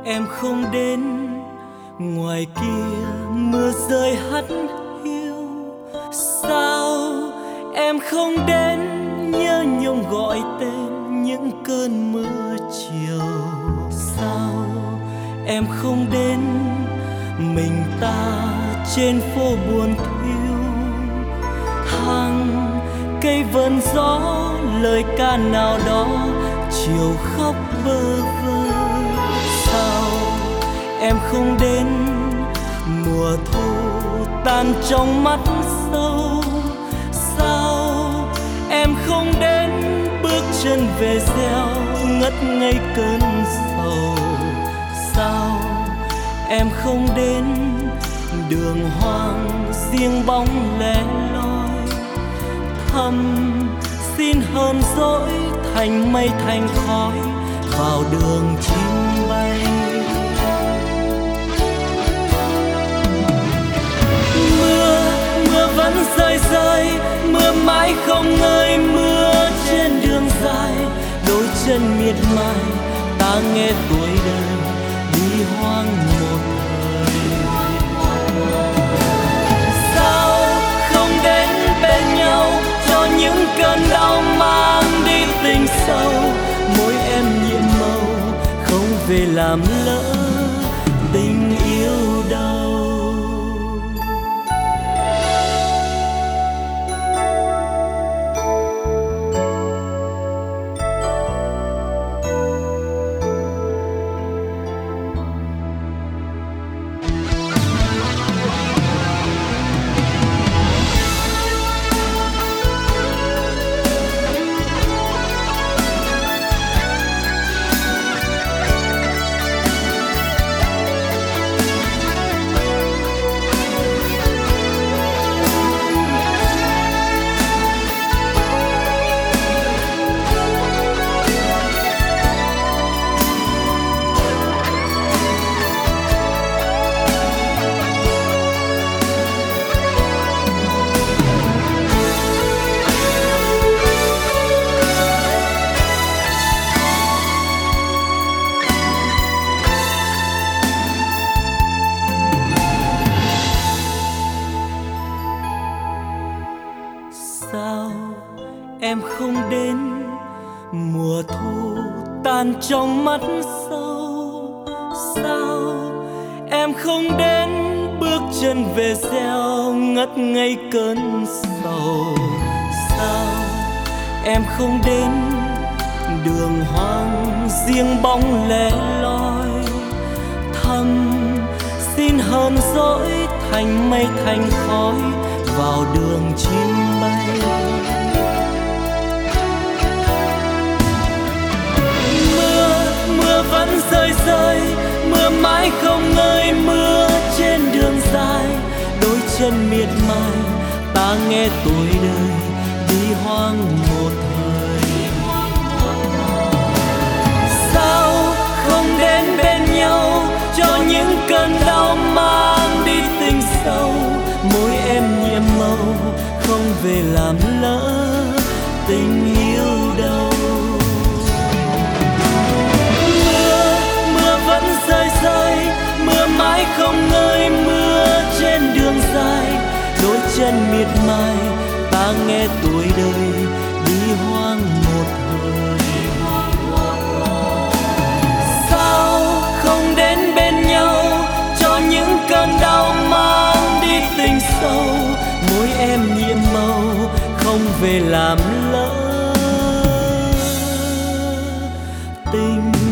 em không đến, ngoài kia mưa rơi hắt hiu. Sao em không đến, nhớ nhung gọi tên những cơn mưa chiều. Sao em không đến, mình ta trên phố buồn thiêu. Hàng cây vần gió, lời ca nào đó chiều khóc bơ vơ. Sao em không đến, mùa thu tan trong mắt sâu. Sao em không đến, bước chân về gieo ngất ngây cơn sầu. Sao em không đến, đường hoang riêng bóng lẻ loi. Thầm xin hờn dỗi thành mây thành khói vào đường chim bay. Mưa vẫn rơi rơi, mưa mãi không ngơi, mưa trên đường dài. Đôi chân miệt mài ta nghe tuổi đời đi hoang một thời. Sao không đến bên nhau cho những cơn đau mang đi tình sâu. Môi em nhiệm màu không về làm lỡ tình yêu đâu. Sao em không đến, mùa thu tan trong mắt sâu. Sao em không đến, bước chân về gieo ngất ngây cơn sầu. Sao em không đến, đường hoang riêng bóng lẻ loi. Thầm xin hờn dỗi thành mây thành khói vào đường chim bay. Mưa vẫn rơi rơi, mưa mãi không ngơi, mưa trên đường dài. Đôi chân miệt mài ta nghe tuổi đời đi hoang một thời. Sao không đến bên nhau cho những cơn đau mang đi tình sâu. Môi em nhiệm màu không về làm lỡ tình yêu đâu. Mưa vẫn rơi rơi, mưa mãi không ngơi, mưa trên đường dài. Đôi chân miệt mài ta nghe tuổi đời đi hoang một thời. Sao không đến bên nhau cho những cơn đau mang đi tình sâu. Môi em nhiệm màu không về làm lỡ tình